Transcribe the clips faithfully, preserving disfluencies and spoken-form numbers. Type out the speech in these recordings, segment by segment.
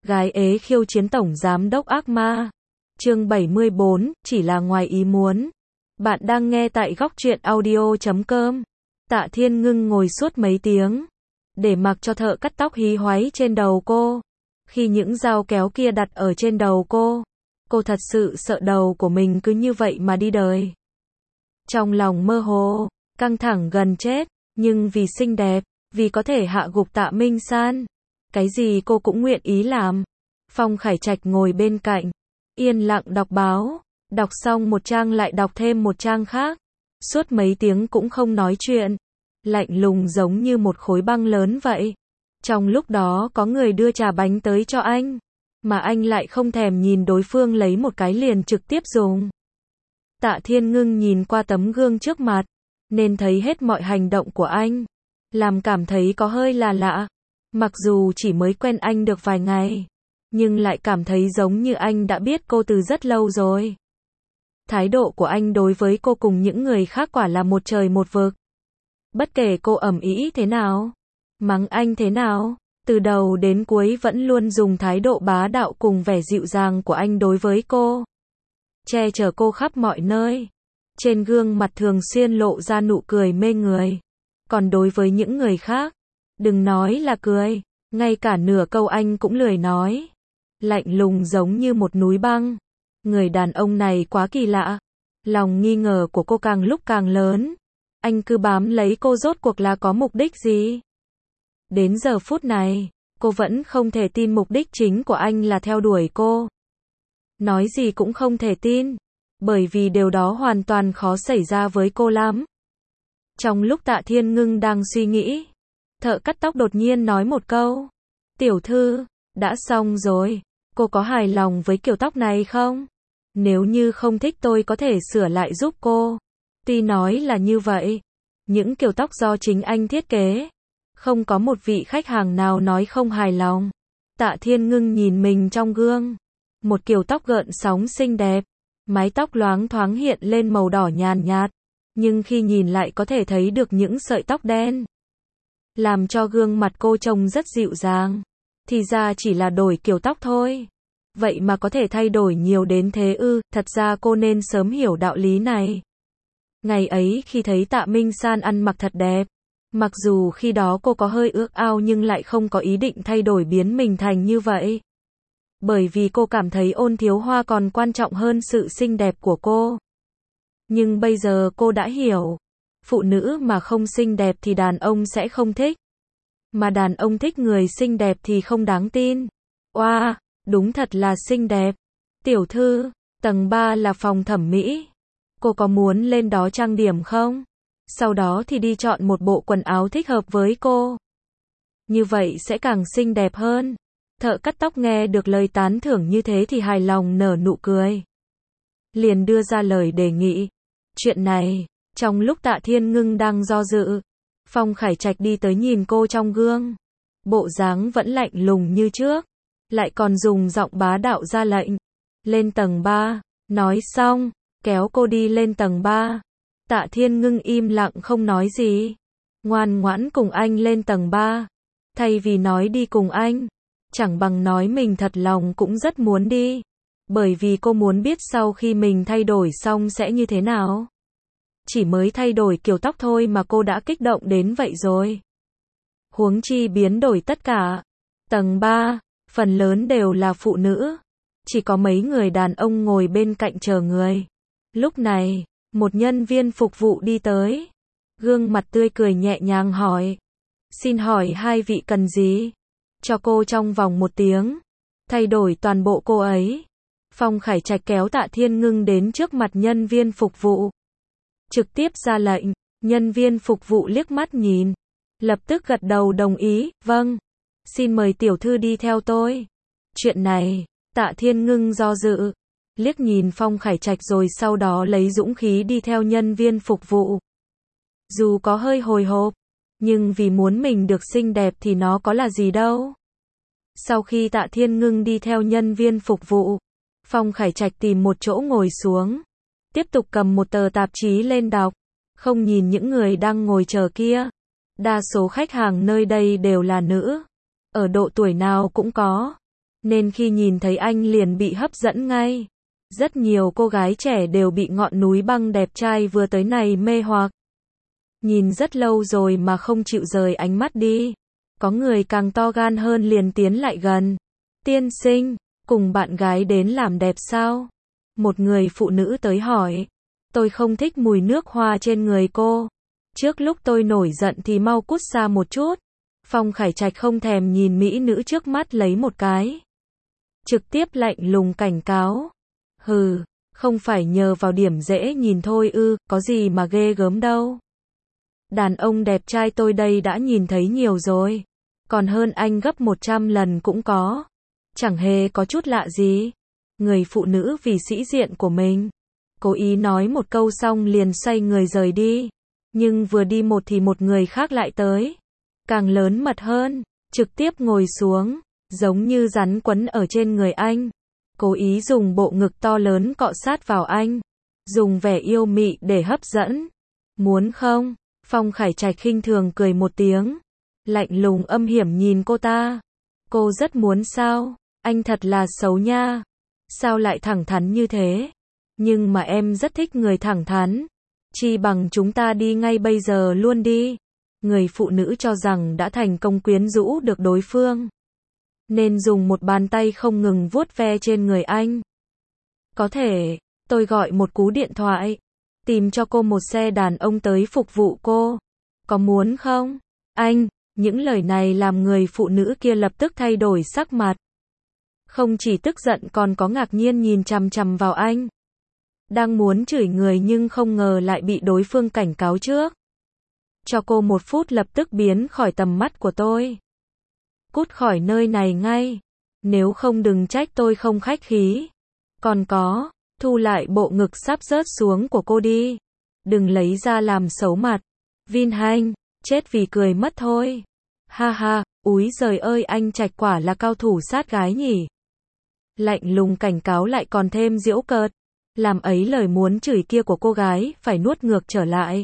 Gái ế khiêu chiến tổng giám đốc ác ma. Chương bảy mươi bốn, chỉ là ngoài ý muốn. Bạn đang nghe tại góc truyện audio chấm com. Tạ Thiên Ngưng ngồi suốt mấy tiếng, để mặc cho thợ cắt tóc hí hoáy trên đầu cô. Khi những dao kéo kia đặt ở trên đầu cô, cô thật sự sợ đầu của mình cứ như vậy mà đi đời. Trong lòng mơ hồ, căng thẳng gần chết, nhưng vì xinh đẹp, vì có thể hạ gục Tạ Minh San, cái gì cô cũng nguyện ý làm. Phong Khải Trạch ngồi bên cạnh, yên lặng đọc báo, đọc xong một trang lại đọc thêm một trang khác, suốt mấy tiếng cũng không nói chuyện, lạnh lùng giống như một khối băng lớn vậy. Trong lúc đó có người đưa trà bánh tới cho anh, mà anh lại không thèm nhìn đối phương lấy một cái liền trực tiếp dùng. Tạ Thiên Ngưng nhìn qua tấm gương trước mặt, nên thấy hết mọi hành động của anh, làm cảm thấy có hơi là lạ. Mặc dù chỉ mới quen anh được vài ngày, nhưng lại cảm thấy giống như anh đã biết cô từ rất lâu rồi. Thái độ của anh đối với cô cùng những người khác quả là một trời một vực. Bất kể cô ầm ĩ thế nào, mắng anh thế nào, từ đầu đến cuối vẫn luôn dùng thái độ bá đạo cùng vẻ dịu dàng của anh đối với cô, che chở cô khắp mọi nơi. Trên gương mặt thường xuyên lộ ra nụ cười mê người. Còn đối với những người khác, đừng nói là cười, ngay cả nửa câu anh cũng lười nói. Lạnh lùng giống như một núi băng. Người đàn ông này quá kỳ lạ. Lòng nghi ngờ của cô càng lúc càng lớn. Anh cứ bám lấy cô rốt cuộc là có mục đích gì? Đến giờ phút này, cô vẫn không thể tin mục đích chính của anh là theo đuổi cô. Nói gì cũng không thể tin, bởi vì điều đó hoàn toàn khó xảy ra với cô lắm. Trong lúc Tạ Thiên Ngưng đang suy nghĩ, thợ cắt tóc đột nhiên nói một câu. Tiểu thư, đã xong rồi, cô có hài lòng với kiểu tóc này không? Nếu như không thích tôi có thể sửa lại giúp cô. Tuy nói là như vậy, những kiểu tóc do chính anh thiết kế, không có một vị khách hàng nào nói không hài lòng. Tạ Thiên Ngưng nhìn mình trong gương, một kiểu tóc gợn sóng xinh đẹp, mái tóc loáng thoáng hiện lên màu đỏ nhàn nhạt, nhưng khi nhìn lại có thể thấy được những sợi tóc đen, làm cho gương mặt cô trông rất dịu dàng. Thì ra chỉ là đổi kiểu tóc thôi, vậy mà có thể thay đổi nhiều đến thế ư? Thật ra cô nên sớm hiểu đạo lý này. Ngày ấy khi thấy Tạ Minh San ăn mặc thật đẹp, mặc dù khi đó cô có hơi ước ao nhưng lại không có ý định thay đổi biến mình thành như vậy. Bởi vì cô cảm thấy Ôn Thiếu Hoa còn quan trọng hơn sự xinh đẹp của cô. Nhưng bây giờ cô đã hiểu, phụ nữ mà không xinh đẹp thì đàn ông sẽ không thích. Mà đàn ông thích người xinh đẹp thì không đáng tin. Oa, wow, đúng thật là xinh đẹp. Tiểu thư, tầng ba là phòng thẩm mỹ. Cô có muốn lên đó trang điểm không? Sau đó thì đi chọn một bộ quần áo thích hợp với cô. Như vậy sẽ càng xinh đẹp hơn. Thợ cắt tóc nghe được lời tán thưởng như thế thì hài lòng nở nụ cười, liền đưa ra lời đề nghị. Chuyện này, trong lúc Tạ Thiên Ngưng đang do dự, Phong Khải Trạch đi tới nhìn cô trong gương. Bộ dáng vẫn lạnh lùng như trước, lại còn dùng giọng bá đạo ra lệnh. Lên tầng ba, nói xong, kéo cô đi lên tầng ba. Tạ Thiên Ngưng im lặng không nói gì, ngoan ngoãn cùng anh lên tầng ba. Thay vì nói đi cùng anh, chẳng bằng nói mình thật lòng cũng rất muốn đi. Bởi vì cô muốn biết sau khi mình thay đổi xong sẽ như thế nào. Chỉ mới thay đổi kiểu tóc thôi mà cô đã kích động đến vậy rồi. Huống chi biến đổi tất cả. Tầng ba, phần lớn đều là phụ nữ. Chỉ có mấy người đàn ông ngồi bên cạnh chờ người. Lúc này, một nhân viên phục vụ đi tới. Gương mặt tươi cười nhẹ nhàng hỏi. Xin hỏi hai vị cần gì? Cho cô trong vòng một tiếng. Thay đổi toàn bộ cô ấy. Phong Khải Trạch kéo Tạ Thiên Ngưng đến trước mặt nhân viên phục vụ, trực tiếp ra lệnh. Nhân viên phục vụ liếc mắt nhìn, lập tức gật đầu đồng ý. Vâng, xin mời tiểu thư đi theo tôi. Chuyện này, Tạ Thiên Ngưng do dự, liếc nhìn Phong Khải Trạch rồi sau đó lấy dũng khí đi theo nhân viên phục vụ. Dù có hơi hồi hộp, nhưng vì muốn mình được xinh đẹp thì nó có là gì đâu. Sau khi Tạ Thiên Ngưng đi theo nhân viên phục vụ, Phong Khải Trạch tìm một chỗ ngồi xuống, tiếp tục cầm một tờ tạp chí lên đọc, không nhìn những người đang ngồi chờ kia. Đa số khách hàng nơi đây đều là nữ, ở độ tuổi nào cũng có, nên khi nhìn thấy anh liền bị hấp dẫn ngay. Rất nhiều cô gái trẻ đều bị ngọn núi băng đẹp trai vừa tới này mê hoặc. Nhìn rất lâu rồi mà không chịu rời ánh mắt đi. Có người càng to gan hơn liền tiến lại gần. Tiên sinh, cùng bạn gái đến làm đẹp sao? Một người phụ nữ tới hỏi. Tôi không thích mùi nước hoa trên người cô. Trước lúc tôi nổi giận thì mau cút xa một chút. Phong Khải Trạch không thèm nhìn mỹ nữ trước mắt lấy một cái. Trực tiếp lạnh lùng cảnh cáo. Hừ, không phải nhờ vào điểm dễ nhìn thôi ư, có gì mà ghê gớm đâu. Đàn ông đẹp trai tôi đây đã nhìn thấy nhiều rồi. Còn hơn anh gấp một trăm lần cũng có. Chẳng hề có chút lạ gì. Người phụ nữ vì sĩ diện của mình. Cố ý nói một câu xong liền xoay người rời đi. Nhưng vừa đi một thì một người khác lại tới. Càng lớn mật hơn, trực tiếp ngồi xuống, giống như rắn quấn ở trên người anh. Cố ý dùng bộ ngực to lớn cọ sát vào anh. Dùng vẻ yêu mị để hấp dẫn. Muốn không? Phong Khải Trạch khinh thường cười một tiếng. Lạnh lùng âm hiểm nhìn cô ta. Cô rất muốn sao? Anh thật là xấu nha. Sao lại thẳng thắn như thế? Nhưng mà em rất thích người thẳng thắn. Chi bằng chúng ta đi ngay bây giờ luôn đi. Người phụ nữ cho rằng đã thành công quyến rũ được đối phương. Nên dùng một bàn tay không ngừng vuốt ve trên người anh. Có thể, tôi gọi một cú điện thoại. Tìm cho cô một xe đàn ông tới phục vụ cô. Có muốn không? Anh, những lời này làm người phụ nữ kia lập tức thay đổi sắc mặt. Không chỉ tức giận còn có ngạc nhiên nhìn chằm chằm vào anh. Đang muốn chửi người nhưng không ngờ lại bị đối phương cảnh cáo trước. Cho cô một phút lập tức biến khỏi tầm mắt của tôi. Cút khỏi nơi này ngay. Nếu không đừng trách tôi không khách khí. Còn có, thu lại bộ ngực sắp rớt xuống của cô đi. Đừng lấy ra làm xấu mặt. Vin Hành, chết vì cười mất thôi. Ha ha, úi giời ơi anh Trạch quả là cao thủ sát gái nhỉ. Lạnh lùng cảnh cáo lại còn thêm giễu cợt. Làm ấy lời muốn chửi kia của cô gái phải nuốt ngược trở lại.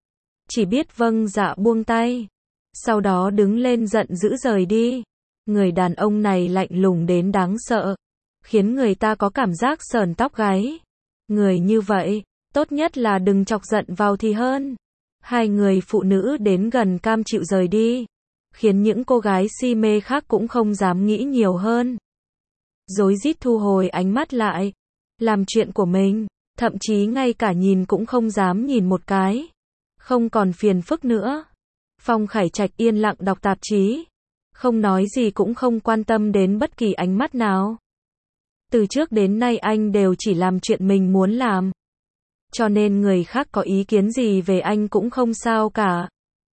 Chỉ biết vâng dạ buông tay. Sau đó đứng lên giận dữ rời đi. Người đàn ông này lạnh lùng đến đáng sợ. Khiến người ta có cảm giác sờn tóc gáy. Người như vậy, tốt nhất là đừng chọc giận vào thì hơn. Hai người phụ nữ đến gần cam chịu rời đi. Khiến những cô gái si mê khác cũng không dám nghĩ nhiều hơn. Rối rít thu hồi ánh mắt lại. Làm chuyện của mình. Thậm chí ngay cả nhìn cũng không dám nhìn một cái. Không còn phiền phức nữa. Phong Khải Trạch yên lặng đọc tạp chí. Không nói gì cũng không quan tâm đến bất kỳ ánh mắt nào. Từ trước đến nay anh đều chỉ làm chuyện mình muốn làm. Cho nên người khác có ý kiến gì về anh cũng không sao cả.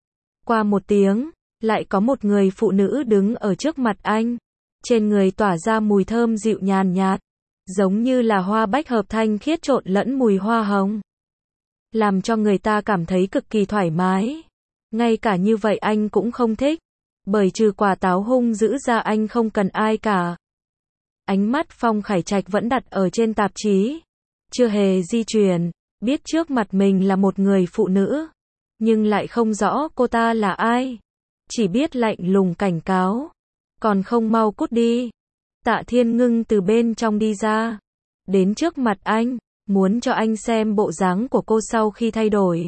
Qua một tiếng, lại có một người phụ nữ đứng ở trước mặt anh. Trên người tỏa ra mùi thơm dịu nhàn nhạt. Giống như là hoa bách hợp thanh khiết trộn lẫn mùi hoa hồng. Làm cho người ta cảm thấy cực kỳ thoải mái. Ngay cả như vậy anh cũng không thích. Bởi trừ quả táo hung dữ ra anh không cần ai cả. Ánh mắt Phong Khải Trạch vẫn đặt ở trên tạp chí. Chưa hề di chuyển. Biết trước mặt mình là một người phụ nữ. Nhưng lại không rõ cô ta là ai. Chỉ biết lạnh lùng cảnh cáo. Còn không mau cút đi. Tạ Thiên Ngưng từ bên trong đi ra. Đến trước mặt anh. Muốn cho anh xem bộ dáng của cô sau khi thay đổi.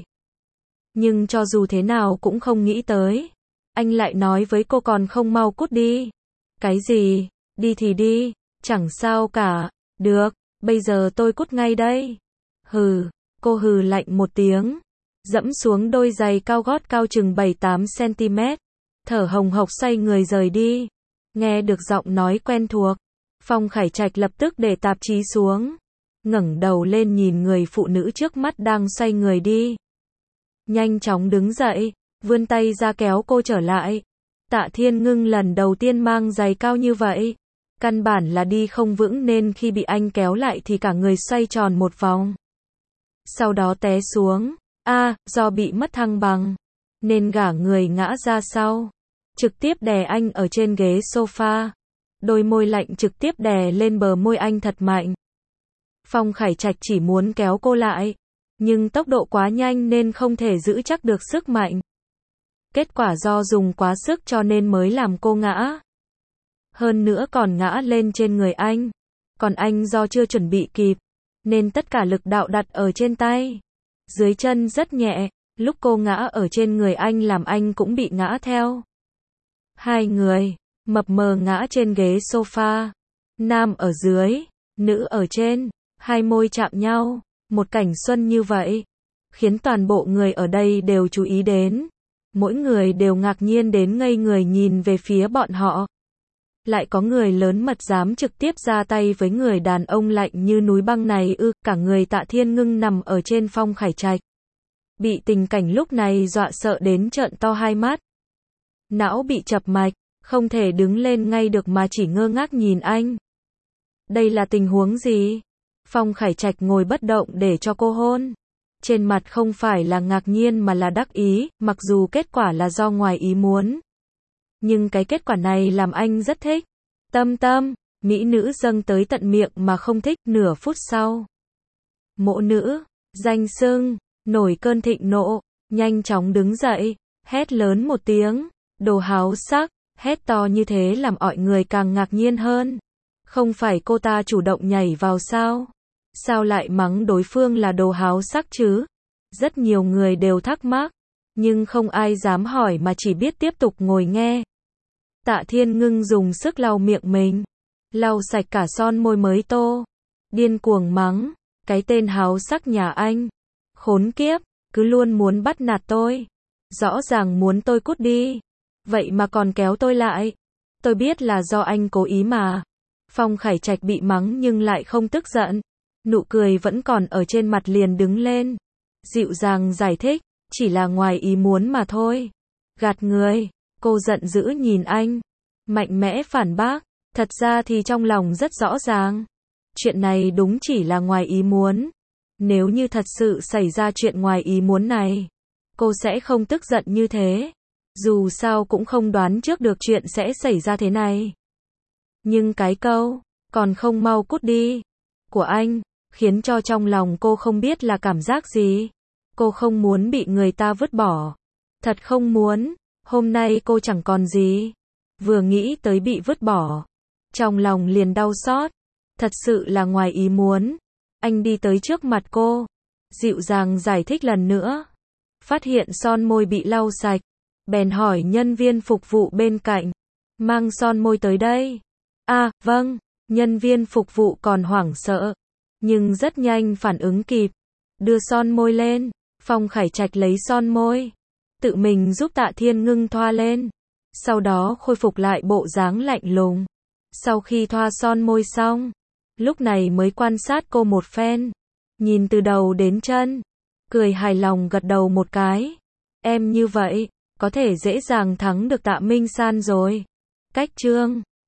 Nhưng cho dù thế nào cũng không nghĩ tới. Anh lại nói với cô còn không mau cút đi. Cái gì? Đi thì đi. Chẳng sao cả. Được, bây giờ tôi cút ngay đây. Hừ, cô hừ lạnh một tiếng. Dẫm xuống đôi giày cao gót cao chừng bảy tám xăng-ti-mét. Thở hồng hộc xoay người rời đi. Nghe được giọng nói quen thuộc. Phong Khải Trạch lập tức để tạp chí xuống. Ngẩng đầu lên nhìn người phụ nữ trước mắt đang xoay người đi. Nhanh chóng đứng dậy, vươn tay ra kéo cô trở lại. Tạ Thiên Ngưng lần đầu tiên mang giày cao như vậy. Căn bản là đi không vững nên khi bị anh kéo lại thì cả người xoay tròn một vòng. Sau đó té xuống. A, à, do bị mất thăng bằng. Nên gả người ngã ra sau. Trực tiếp đè anh ở trên ghế sofa. Đôi môi lạnh trực tiếp đè lên bờ môi anh thật mạnh. Phong Khải Trạch chỉ muốn kéo cô lại. Nhưng tốc độ quá nhanh nên không thể giữ chắc được sức mạnh. Kết quả do dùng quá sức cho nên mới làm cô ngã. hơn nữa còn ngã lên trên người anh. Còn anh do chưa chuẩn bị kịp, nên tất cả lực đạo đặt ở trên tay. Dưới chân rất nhẹ, lúc cô ngã ở trên người anh làm anh cũng bị ngã theo. Hai người, mập mờ ngã trên ghế sofa. Nam ở dưới, nữ ở trên, hai môi chạm nhau, một cảnh xuân như vậy, khiến toàn bộ người ở đây đều chú ý đến. Mỗi người đều ngạc nhiên đến ngây người nhìn về phía bọn họ. Lại có người lớn mật dám trực tiếp ra tay với người đàn ông lạnh như núi băng này ư, cả người Tạ Thiên Ngưng nằm ở trên Phong Khải Trạch. Bị tình cảnh lúc này dọa sợ đến trợn to hai mắt. Não bị chập mạch, không thể đứng lên ngay được mà chỉ ngơ ngác nhìn anh. Đây là tình huống gì? Phong Khải Trạch ngồi bất động để cho cô hôn. Trên mặt không phải là ngạc nhiên mà là đắc ý, mặc dù kết quả là do ngoài ý muốn. Nhưng cái kết quả này làm anh rất thích. Tâm tâm, mỹ nữ dâng tới tận miệng mà không thích. Nửa phút sau, mộ nữ, danh xưng, nổi cơn thịnh nộ, nhanh chóng đứng dậy, hét lớn một tiếng, đồ háo sắc, hét to như thế làm mọi người càng ngạc nhiên hơn. Không phải cô ta chủ động nhảy vào sao? Sao lại mắng đối phương là đồ háo sắc chứ? Rất nhiều người đều thắc mắc, nhưng không ai dám hỏi mà chỉ biết tiếp tục ngồi nghe. Tạ Thiên Ngưng dùng sức lau miệng mình, lau sạch cả son môi mới tô, điên cuồng mắng, cái tên háo sắc nhà anh, khốn kiếp, cứ luôn muốn bắt nạt tôi, rõ ràng muốn tôi cút đi, vậy mà còn kéo tôi lại, tôi biết là do anh cố ý mà. Phong Khải Trạch bị mắng nhưng lại không tức giận, nụ cười vẫn còn ở trên mặt liền đứng lên, dịu dàng giải thích, chỉ là ngoài ý muốn mà thôi. Gạt người, cô giận dữ nhìn anh, mạnh mẽ phản bác, thật ra thì trong lòng rất rõ ràng. Chuyện này đúng chỉ là ngoài ý muốn. Nếu như thật sự xảy ra chuyện ngoài ý muốn này, cô sẽ không tức giận như thế. Dù sao cũng không đoán trước được chuyện sẽ xảy ra thế này. Nhưng cái câu, còn không mau cút đi, của anh, khiến cho trong lòng cô không biết là cảm giác gì. Cô không muốn bị người ta vứt bỏ. Thật không muốn, hôm nay cô chẳng còn gì. Vừa nghĩ tới bị vứt bỏ, trong lòng liền đau xót. Thật sự là ngoài ý muốn. Anh đi tới trước mặt cô, dịu dàng giải thích lần nữa. Phát hiện son môi bị lau sạch, bèn hỏi nhân viên phục vụ bên cạnh, mang son môi tới đây. À, vâng, nhân viên phục vụ còn hoảng sợ, nhưng rất nhanh phản ứng kịp, đưa son môi lên. Phong Khải Trạch lấy son môi, tự mình giúp Tạ Thiên Ngưng thoa lên, sau đó khôi phục lại bộ dáng lạnh lùng. Sau khi thoa son môi xong, lúc này mới quan sát cô một phen, nhìn từ đầu đến chân, cười hài lòng gật đầu một cái. Em như vậy, có thể dễ dàng thắng được Tạ Minh San rồi. Cách chương